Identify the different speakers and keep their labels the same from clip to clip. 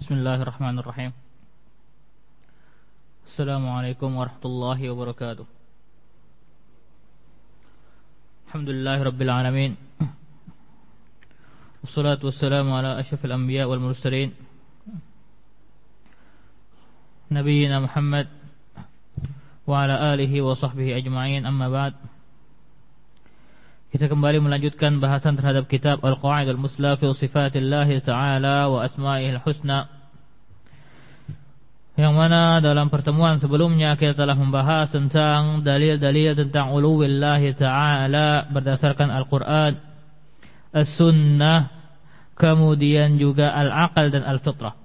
Speaker 1: Bismillahirrahmanirrahim. Assalamualaikum warahmatullahi wabarakatuh. Alhamdulillahirabbil alamin. Wassalatu wassalamu ala asyrafil anbiya wal mursalin Nabiyyina Muhammad wa ala alihi wa sahbihi ajma'in, amma ba'd. Kita kembali melanjutkan bahasan terhadap kitab Al-Qa'idah Al-Musla fi Sifatillahi Ta'ala wa Asma'ihil Husna, yang mana dalam pertemuan sebelumnya kita telah membahas tentang dalil-dalil tentang uluwillahi ta'ala berdasarkan Al-Quran, As-Sunnah, kemudian juga Al-Aqal dan Al-Fitrah.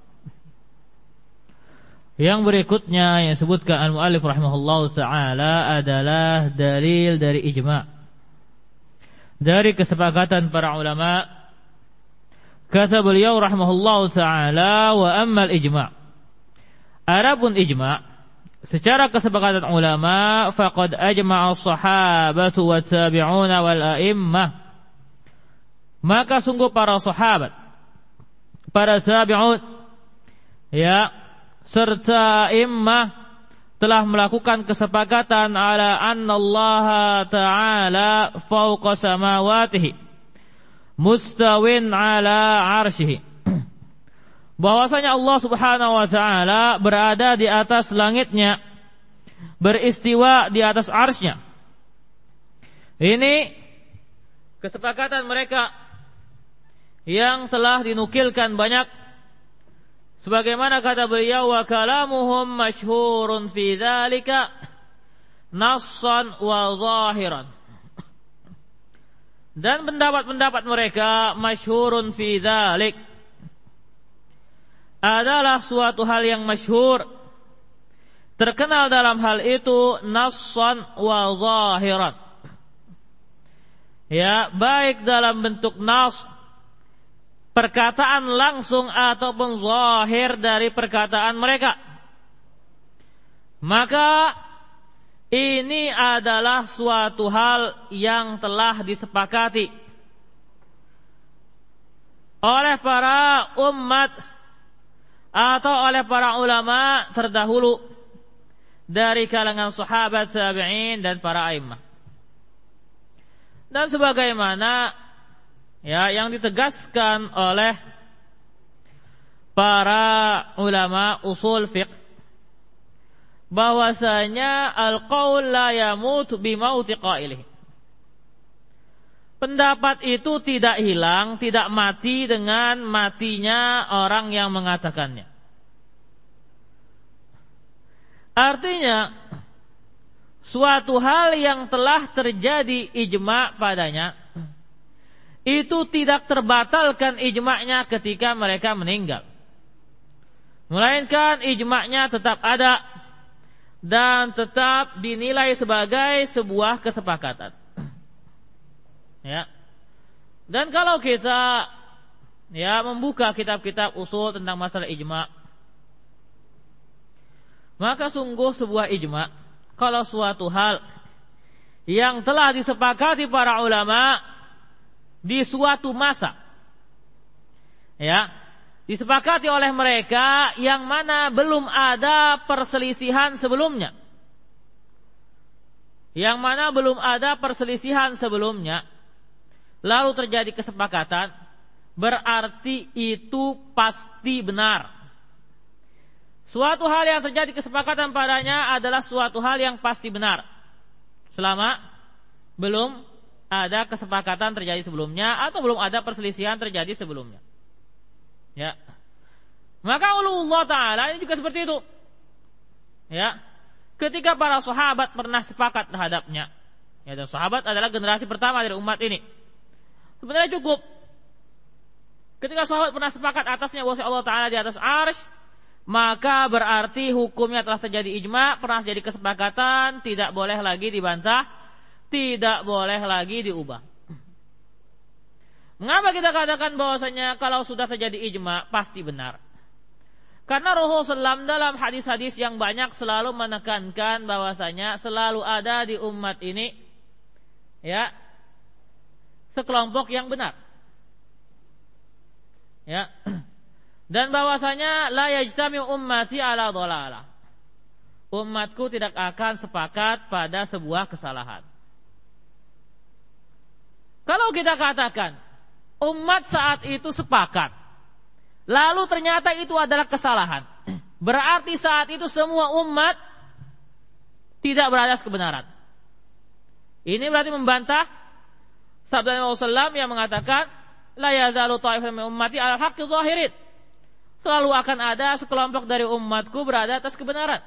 Speaker 1: Yang berikutnya yang disebutkan Al-Mu'allif rahimahullahu ta'ala adalah dalil dari ijma', dari kesepakatan para ulama. Kata beliau rahimahullahu ta'ala, wa ammal ijma', adapun ijma' secara kesepakatan ulama, faqad ajma'a as-sahabatu wa tabi'una wal a'immah, maka sungguh para sahabat, para tabi'un, ya, serta immah telah melakukan kesepakatan ala anna Allah ta'ala fawqa samawatihi mustawin ala arsyihi, bahwasanya Allah subhanahu wa ta'ala berada di atas langitnya, beristiwa di atas arsy-Nya. Ini kesepakatan mereka yang telah dinukilkan banyak, sebagaimana kata beliau, wa kalamuhum masyhurun fi dzalika nassan wa zahiran, dan pendapat-pendapat mereka masyhurun fi dzalik, adalah suatu hal yang masyhur, terkenal dalam hal itu, nassan wa zahiran, ya, baik dalam bentuk nas, perkataan langsung, ataupun zahir dari perkataan mereka. Maka ini adalah suatu hal yang telah disepakati oleh para umat atau oleh para ulama terdahulu dari kalangan sahabat, tabi'in, dan para a'immah. Dan sebagaimana, ya, yang ditegaskan oleh para ulama usul fiqh, bahwasanya al-qaul la yamut bimauti qailih, pendapat itu tidak hilang, tidak mati dengan matinya orang yang mengatakannya. Artinya, suatu hal yang telah terjadi ijma' padanya, itu tidak terbatalkan ijma'nya ketika mereka meninggal, melainkan ijma'nya tetap ada dan tetap dinilai sebagai sebuah kesepakatan. Ya. Dan kalau kita, ya, membuka kitab-kitab usul tentang masalah ijma', maka sungguh sebuah ijma', kalau suatu hal yang telah disepakati para ulama di suatu masa, ya, disepakati oleh mereka yang mana belum ada perselisihan sebelumnya, yang mana belum ada perselisihan sebelumnya, lalu terjadi kesepakatan, berarti itu pasti benar. Suatu hal yang terjadi kesepakatan padanya adalah suatu hal yang pasti benar, selama belum ada kesepakatan terjadi sebelumnya atau belum ada perselisihan terjadi sebelumnya. Ya. Maka uluwullah ta'ala ini juga seperti itu. Ya. Ketika para sahabat pernah sepakat terhadapnya, ya, dan sahabat adalah generasi pertama dari umat ini, sebenarnya cukup ketika sahabat pernah sepakat atasnya bahwa Allah Ta'ala di atas arsy, maka berarti hukumnya telah terjadi ijma', pernah jadi kesepakatan, tidak boleh lagi dibantah, tidak boleh lagi diubah. Mengapa kita katakan bahwasanya kalau sudah terjadi ijma' pasti benar? Karena Rasulullah SAW dalam hadis-hadis yang banyak selalu menekankan bahwasanya selalu ada di umat ini, ya, sekelompok yang benar. Ya. Dan bahwasanya la yajtami ummati ala dhalalah. Umatku tidak akan sepakat pada sebuah kesalahan. Kalau kita katakan umat saat itu sepakat, lalu ternyata itu adalah kesalahan, berarti saat itu semua umat tidak berada kebenaran. Ini berarti membantah sabda Nabi SAW yang mengatakan la yazalu ta'ifun min ummati ala haqqi zahirin. Selalu akan ada sekelompok dari umatku berada atas kebenaran.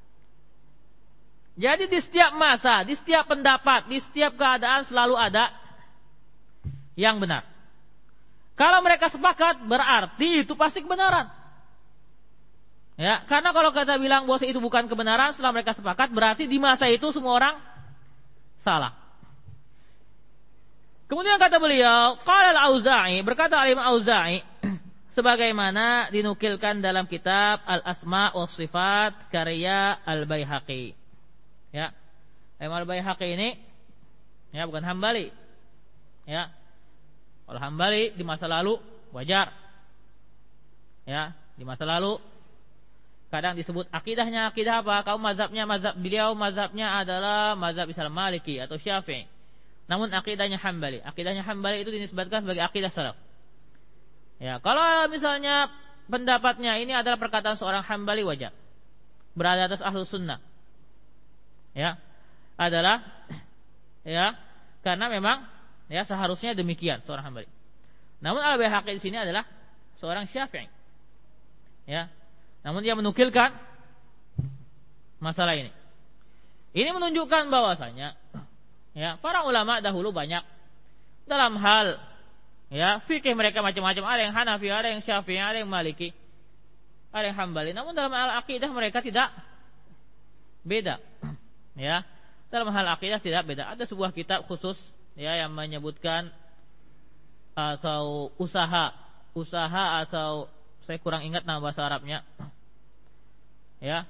Speaker 1: Jadi di setiap masa, di setiap pendapat, di setiap keadaan selalu ada yang benar. Kalau mereka sepakat berarti itu pasti kebenaran. Ya, karena kalau kita bilang bahwa itu bukan kebenaran setelah mereka sepakat, berarti di masa itu semua orang salah. Kemudian kata beliau, qala al-Auza'i, berkata Imam Auza'i, sebagaimana dinukilkan dalam kitab Al-Asma' was Sifat karya Al-Baihaqi. Ya. Imam Al-Baihaqi ini ya bukan Hambali. Ya. Kalau Hambali di masa lalu wajar. Ya, di masa lalu kadang disebut akidahnya akidah apa? Kaum mazhabnya mazhab beliau mazhabnya adalah mazhab Islam Maliki atau Syafi'i. Namun akidahnya Hambali. Akidahnya Hambali itu dinisbatkan sebagai akidah salaf. Ya, kalau misalnya pendapatnya ini adalah perkataan seorang Hambali wajar. Berada atas Ahlus Sunnah. Ya, adalah ya, karena memang ya seharusnya demikian seorang Hambali. Namun Al-Baihaqi di sini adalah seorang Syafi'i. Ya. Namun dia menukilkan masalah ini. Ini menunjukkan bahwasanya ya, para ulama dahulu banyak dalam hal ya fikih mereka macam-macam, ada yang Hanafi, ada yang Syafi'i, ada yang Maliki, ada yang Hambali. Namun dalam hal akidah mereka tidak beda. Ya, dalam hal akidah tidak beda. Ada sebuah kitab khusus ya yang menyebutkan atau usaha atau saya kurang ingat nama bahasa Arabnya. Ya.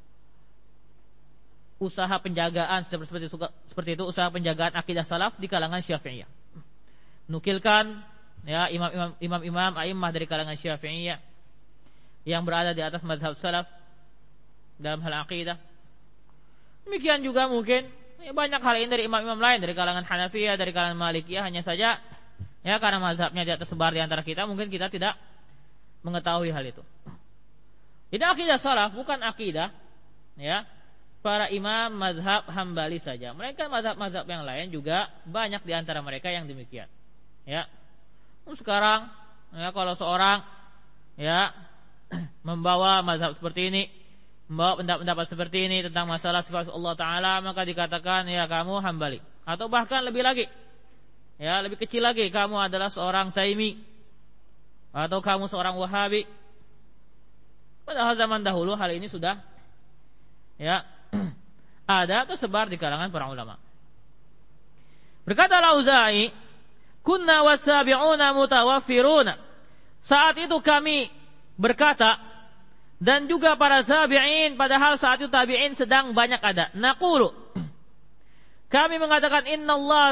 Speaker 1: Usaha penjagaan seperti itu, usaha penjagaan akidah salaf di kalangan Syafi'iyah. Nukilkan ya imam-imam a'immah dari kalangan Syafi'iyah yang berada di atas mazhab salaf dalam hal akidah. Demikian juga mungkin ya, banyak hal ini dari imam-imam lain dari kalangan Hanafiyah, dari kalangan Malikiyah, hanya saja ya karena mazhabnya tidak tersebar di antara kita, mungkin kita tidak mengetahui hal itu. Jadi akidah salaf bukan akidah ya para imam mazhab Hambali saja. Mereka mazhab-mazhab yang lain juga banyak di antara mereka yang demikian. Ya. Sekarang ya kalau seorang ya membawa mazhab seperti ini, membawa pendapat seperti ini tentang masalah sifat Allah Ta'ala, maka dikatakan ya kamu Hambali. Atau bahkan lebih lagi ya lebih kecil lagi, kamu adalah seorang Taimi atau kamu seorang Wahabi. Padahal zaman dahulu hal ini sudah ya ada tersebar di kalangan para ulama. Berkata Al-Auza'i, kunna wasabi'una mutawaffiruna. Saat itu kami berkata, dan juga para tabi'in, padahal saat itu tabi'in sedang banyak ada. Naqulu, kami mengatakan innallaha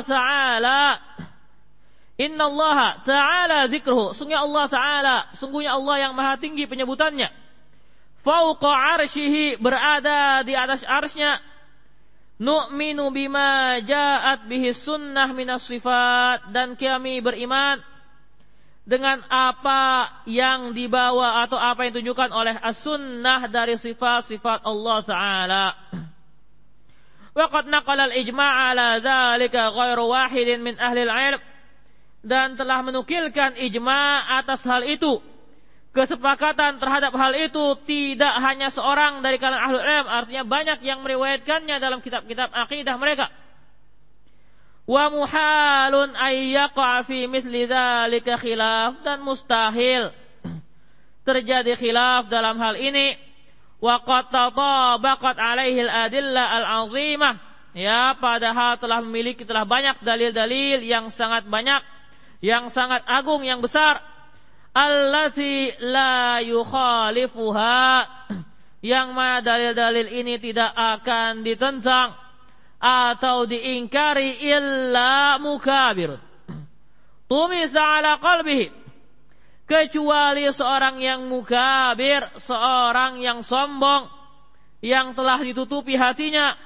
Speaker 1: ta'ala zikruhu. Sungguhnya Allah yang maha tinggi penyebutannya. Fauqa arsyihi, berada di atas arsy-Nya. Nu'minu bima ja'at bihi sunnah minas sifat, dan kami beriman dengan apa yang dibawa atau apa yang ditunjukkan oleh as-sunnah dari sifat-sifat Allah Ta'ala. Wa qad naqala al-ijma' ala dzalika ghairu wahidin min ahli al-'ilm, dan telah menukilkan ijma' atas hal itu. Kesepakatan terhadap hal itu tidak hanya seorang dari kalangan ahlul ilm, artinya banyak yang meriwayatkannya dalam kitab-kitab akidah mereka. Wa muhalun ay yaqa fi misli dzalika khilaf, dan mustahil terjadi khilaf dalam hal ini. Wa qad tatabaqat alaihi al-adillah al-'azimah, ya padahal telah banyak dalil-dalil yang sangat banyak, yang sangat agung, yang besar. Allati la yukhalifuha, yang mana dalil-dalil ini tidak akan ditentang atau diingkari illa mukabir tumisa ala qalbihi, kecuali seorang yang mukabir, seorang yang sombong, yang telah ditutupi hatinya,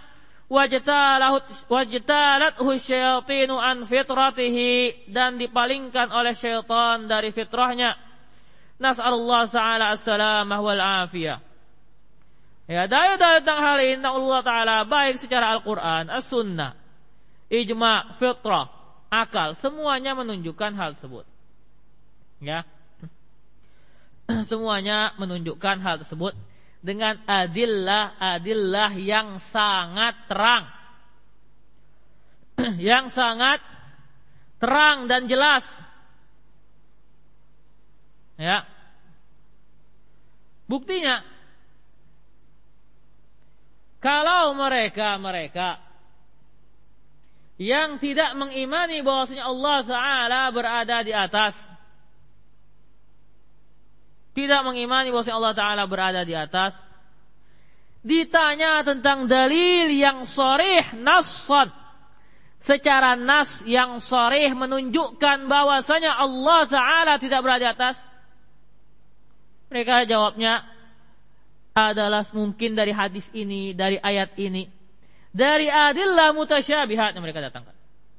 Speaker 1: wajtalathu syayatinu an fitratihi, dan dipalingkan oleh syaitan dari fitrahnya. Nas'alullah ta'ala as-salamah wal afiyah. Ya, dalil-dalil tentang hal ini tentang Allah Ta'ala, baik secara Al-Quran, As-Sunnah, ijma', fitrah, akal, semuanya menunjukkan hal tersebut. Ya, semuanya menunjukkan hal tersebut dengan adillah yang sangat terang, yang sangat terang dan jelas. Ya, buktinya, kalau mereka yang tidak mengimani bahwasanya Allah Ta'ala berada di atas, tidak mengimani bahwasanya Allah Ta'ala berada di atas, ditanya tentang dalil yang sharih nassan, secara nas yang sharih menunjukkan bahwasanya Allah Ta'ala tidak berada di atas, mereka jawabnya adalah mungkin dari hadis ini, dari ayat ini, dari adillah mutasyabihat yang mereka datangkan.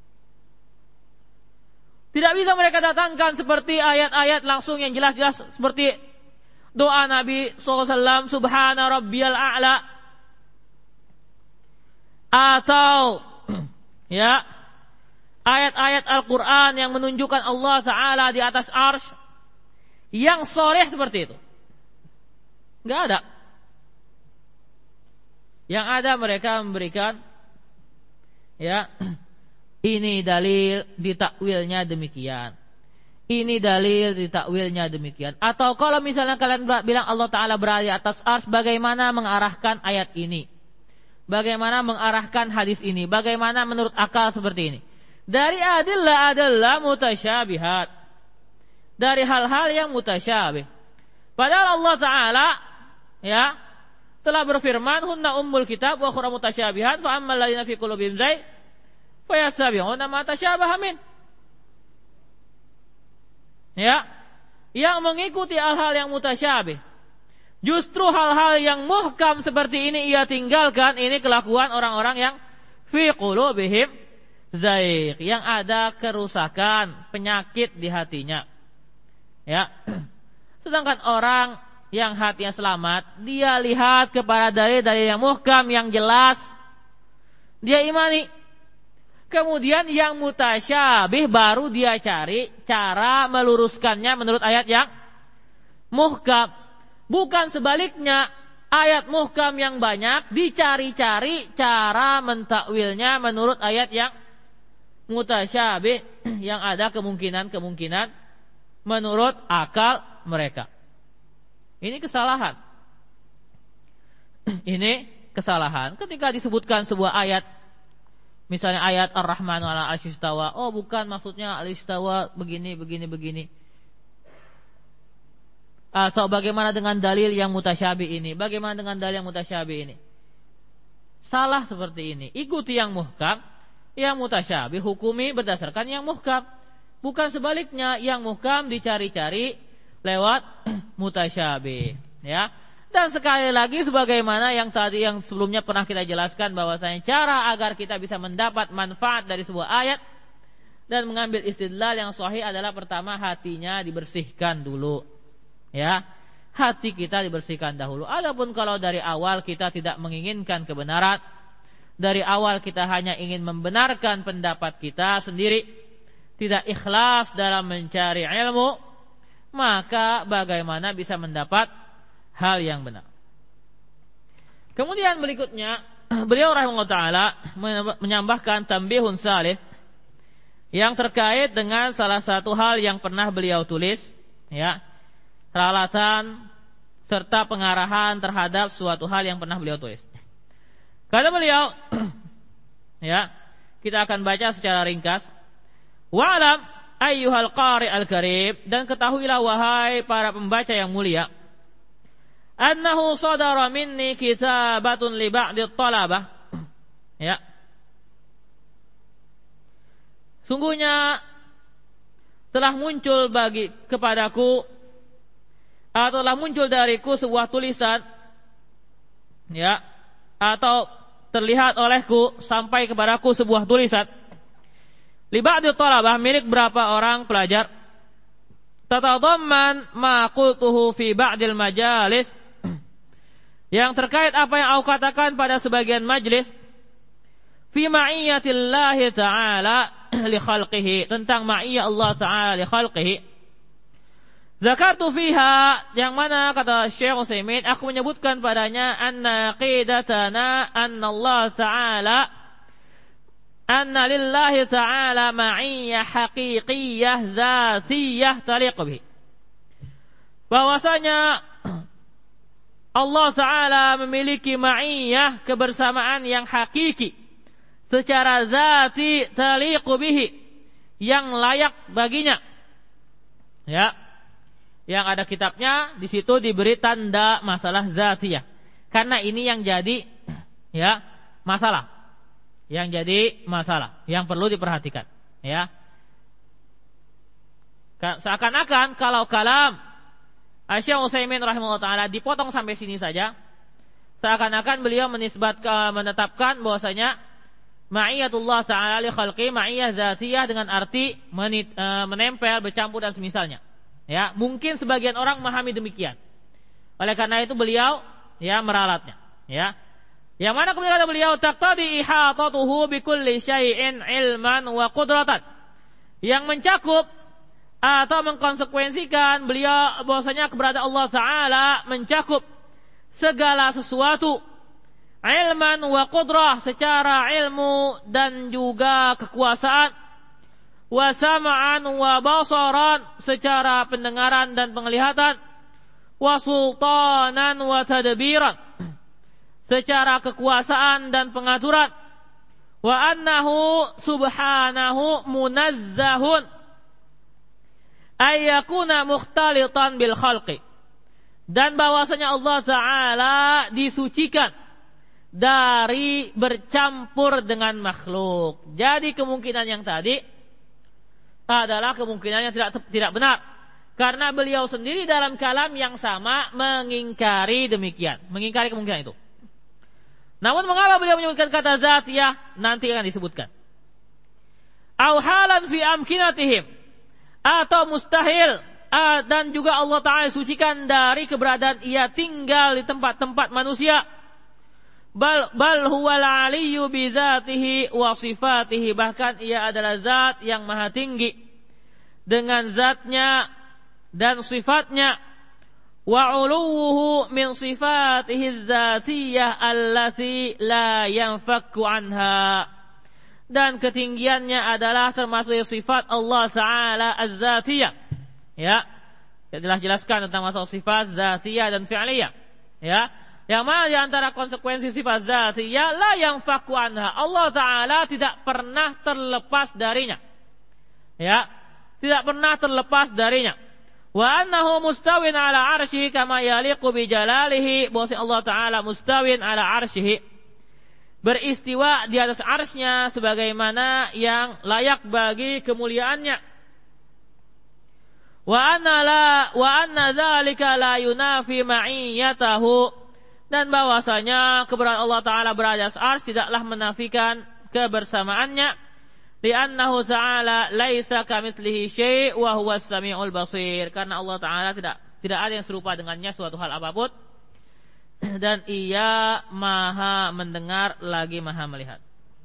Speaker 1: Tidak bisa mereka datangkan seperti ayat-ayat langsung yang jelas-jelas, seperti doa Nabi SAW, Subhana Rabbiyal A'la, atau ya ayat-ayat Al-Quran yang menunjukkan Allah Ta'ala di atas arsy, yang sharih seperti itu nggak ada. Yang ada mereka memberikan, ya, ini dalil ditakwilnya demikian, ini dalil ditakwilnya demikian. Atau kalau misalnya kalian bilang Allah Ta'ala berada di atas arsy, bagaimana mengarahkan ayat ini, bagaimana mengarahkan hadis ini, bagaimana menurut akal seperti ini? Dari adillah mutasyabihat, dari hal-hal yang mutasyabih. Padahal Allah Ta'ala, ya, telah berfirman, hunna ummul kitab wa ukhra mutasyabihat fa ammal ladzina fi qulubihim zayg fayattabi'una ma tasyabaha min. Ya, yang mengikuti hal-hal yang mutasyabih. Justru hal-hal yang muhkam seperti ini ia tinggalkan. Ini kelakuan orang-orang yang fi qulubihim zayg, yang ada kerusakan, penyakit di hatinya. Ya. Sedangkan orang yang hatinya selamat, dia lihat kepada dalil-dalil yang muhkam, yang jelas, dia imani. Kemudian yang mutasyabih baru dia cari cara meluruskannya menurut ayat yang muhkam. Bukan sebaliknya, ayat muhkam yang banyak dicari-cari cara mentakwilnya menurut ayat yang mutasyabih, yang ada kemungkinan-kemungkinan menurut akal mereka. Ini kesalahan. Ini kesalahan. Ketika disebutkan sebuah ayat, misalnya ayat Ar-Rahmanu 'ala arsy istawa, oh bukan maksudnya al-istawa begini. Atau bagaimana dengan dalil yang mutasyabih ini? Bagaimana dengan dalil yang mutasyabih ini? Salah seperti ini. Ikuti yang muhkam, yang mutasyabih hukumi berdasarkan yang muhkam. Bukan sebaliknya, yang muhkam dicari-cari lewat mutasyabih, ya. Dan sekali lagi, sebagaimana yang tadi yang sebelumnya pernah kita jelaskan, bahwasanya cara agar kita bisa mendapat manfaat dari sebuah ayat dan mengambil istidlal yang sahih adalah pertama hatinya dibersihkan dulu, ya. Hati kita dibersihkan dahulu. Adapun kalau dari awal kita tidak menginginkan kebenaran, dari awal kita hanya ingin membenarkan pendapat kita sendiri, tidak ikhlas dalam mencari ilmu, maka bagaimana bisa mendapat hal yang benar? Kemudian berikutnya, beliau rahimahullah ta'ala menambahkan tambihun salis yang terkait dengan salah satu hal yang pernah beliau tulis, ya, peralatan serta pengarahan terhadap suatu hal yang pernah beliau tulis. Kata beliau, ya, kita akan baca secara ringkas. Wa'alam ayyuhal qari al-karim, dan ketahuilah wahai para pembaca yang mulia, annahu sadara minni kitabatun li ba'di talabah, ya, sungguhnya telah muncul kepadaku atau telah muncul dariku sebuah tulisan, ya, atau terlihat olehku sampai kepadaku sebuah tulisan li ba'di talabah, milik berapa orang pelajar, tatadamman ma qultuhu fi ba'dil majalis, yang terkait apa yang aku katakan pada sebagian majlis, fi ma'iyyatillahi ta'ala li khalqihi, tentang ma'iyyah Allah ta'ala li khalqihi. Zakartu fiha, yang mana kata Syekh Utsaimin, aku menyebutkan padanya anna qidatana anna Allah ta'ala, anna lillahi ta'ala ma'iyyah haqiqiyah dzatiyah taliq bihi, bahwasanya Allah Ta'ala memiliki ma'iyyah, kebersamaan yang hakiki secara zati taliqu bihi, yang layak baginya. Ya, yang ada kitabnya di situ diberi tanda masalah zatiyah, karena ini yang jadi, ya, masalah, yang jadi masalah, yang perlu diperhatikan. Ya, seakan-akan kalau kalam Syekh Utsaimin rahimahullah ta'ala dipotong sampai sini saja, seakan-akan beliau menetapkan bahwasanya ma'iyyatullah ta'ala li khalqi ma'iyyah zatiyah dengan arti menempel, bercampur dan semisalnya. Ya, mungkin sebagian orang memahami demikian. Oleh karena itu beliau, ya, meralatnya. Ya, yang mana kemudian kata beliau, taqtadi ihatatuhu bi kulli syai'in ilman wa qudratan, yang mencakup atau mengkonsekuensikan beliau bahwasanya keberadaan Allah Ta'ala mencakup segala sesuatu, ilman wa qudrah, secara ilmu dan juga kekuasaan, wa sam'an wa basaran, secara pendengaran dan penglihatan, wa sultanan wa tadbiran, secara kekuasaan dan pengaturan, wa annahu subhanahu munazzahun ayyakuna mukhtalitan bil khalqi, dan bahwasanya Allah Ta'ala disucikan dari bercampur dengan makhluk. Jadi kemungkinan yang tadi adalah kemungkinan yang tidak benar, karena beliau sendiri dalam kalam yang sama mengingkari demikian, mengingkari kemungkinan itu. Namun mengapa beliau menyebutkan kata zatiyah? Nanti akan disebutkan. Au halan fi amkinatihim, atau mustahil, dan juga Allah Ta'ala sucikan dari keberadaan ia tinggal di tempat-tempat manusia. Bal huwal aliyyu bi dzatihi wa sifatihi, bahkan ia adalah zat yang maha tinggi dengan zatnya dan sifatnya. Wa uluwuhu min sifatihi dzatiyah allati la yanfakku anha, dan ketinggiannya adalah termasuk sifat Allah Ta'ala az-zatiyah. Ya, telah jelaskan tentang masalah sifat zatiyah dan fi'liyah. Ya, yang mana di antara konsekuensi sifat zatiyah la yanfakku anha, Allah Ta'ala tidak pernah terlepas darinya. Ya, tidak pernah terlepas darinya. Wa annahu mustawin ala arsyihi kama yaliqu bi jalalihi, bahwa Allah Ta'ala mustawin ala arsyihi, beristiwa di atas arsy-Nya sebagaimana yang layak bagi kemuliaannya. Wa anna dzalika la yunafi ma'iyyatahu, dan bahwasanya keberadaan Allah Ta'ala berada di atas arsy tidaklah menafikan kebersamaannya. Li'annahu Ta'ala laisa kamitslihi syai' wa huwas samiul basir, karena Allah Ta'ala tidak ada yang serupa dengannya suatu hal apapun, dan ia maha mendengar lagi maha melihat.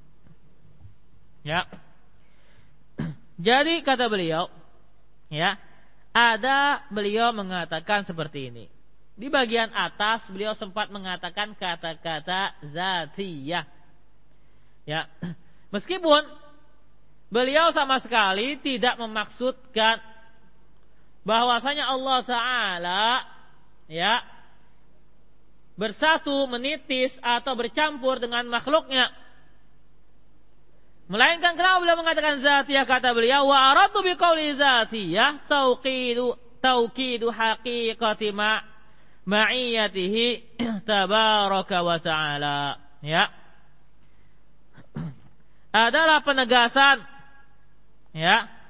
Speaker 1: Ya. Jadi kata beliau, ya, beliau mengatakan seperti ini. Di bagian atas beliau sempat mengatakan kata-kata zatiyah. Ya. Meskipun beliau sama sekali tidak memaksudkan bahwasanya Allah Ta'ala, ya, bersatu, menitis atau bercampur dengan makhluknya, melainkan kenapa beliau mengatakan zatiyah, kata beliau, wa aradu biqauli zatiyah tauqidu haqiqati ma'iyyatihi tabaraka wa ta'ala. Ya, adalah penegasan, ya,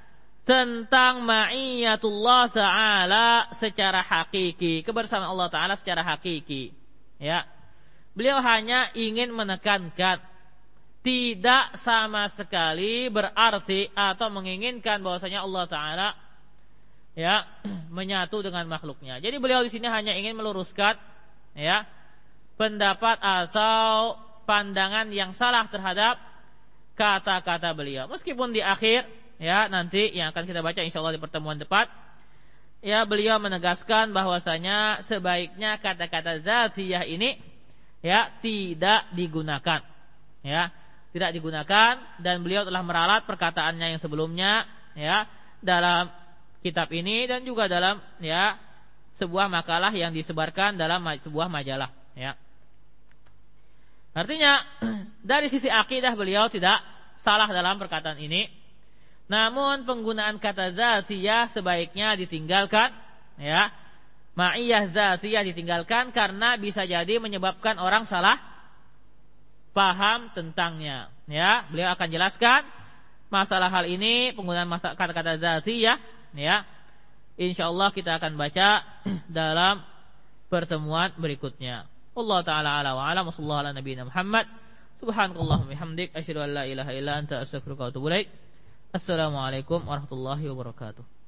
Speaker 1: tentang ma'iyatullah ta'ala secara hakiki, kebersamaan Allah Ta'ala secara hakiki. Ya, beliau hanya ingin menekankan, tidak sama sekali berarti atau menginginkan bahwasanya Allah Ta'ala ya menyatu dengan makhluknya. Jadi beliau di sini hanya ingin meluruskan ya pendapat atau pandangan yang salah terhadap kata-kata beliau. Meskipun di akhir ya nanti yang akan kita baca insyaallah di pertemuan depan ya beliau menegaskan bahwasanya sebaiknya kata-kata dzatiyah ini ya tidak digunakan. Ya, tidak digunakan, dan beliau telah meralat perkataannya yang sebelumnya ya dalam kitab ini dan juga dalam ya sebuah makalah yang disebarkan dalam sebuah majalah ya. Artinya dari sisi akidah beliau tidak salah dalam perkataan ini. Namun penggunaan kata dzatiyah sebaiknya ditinggalkan ya. Ma'iyah dzatiyah ditinggalkan karena bisa jadi menyebabkan orang salah paham tentangnya ya. Beliau akan jelaskan masalah hal ini, penggunaan kata-kata dzatiyah ya. Insyaallah kita akan baca dalam pertemuan berikutnya. Allah Ta'ala ala wa ala wa sallallahu ala nabiyina Muhammad. Subhanakallahumma bihamdik asyhadu an la ilaha illa anta astaghfiruka wa atubu ilaik. Assalamualaikum warahmatullahi wabarakatuh.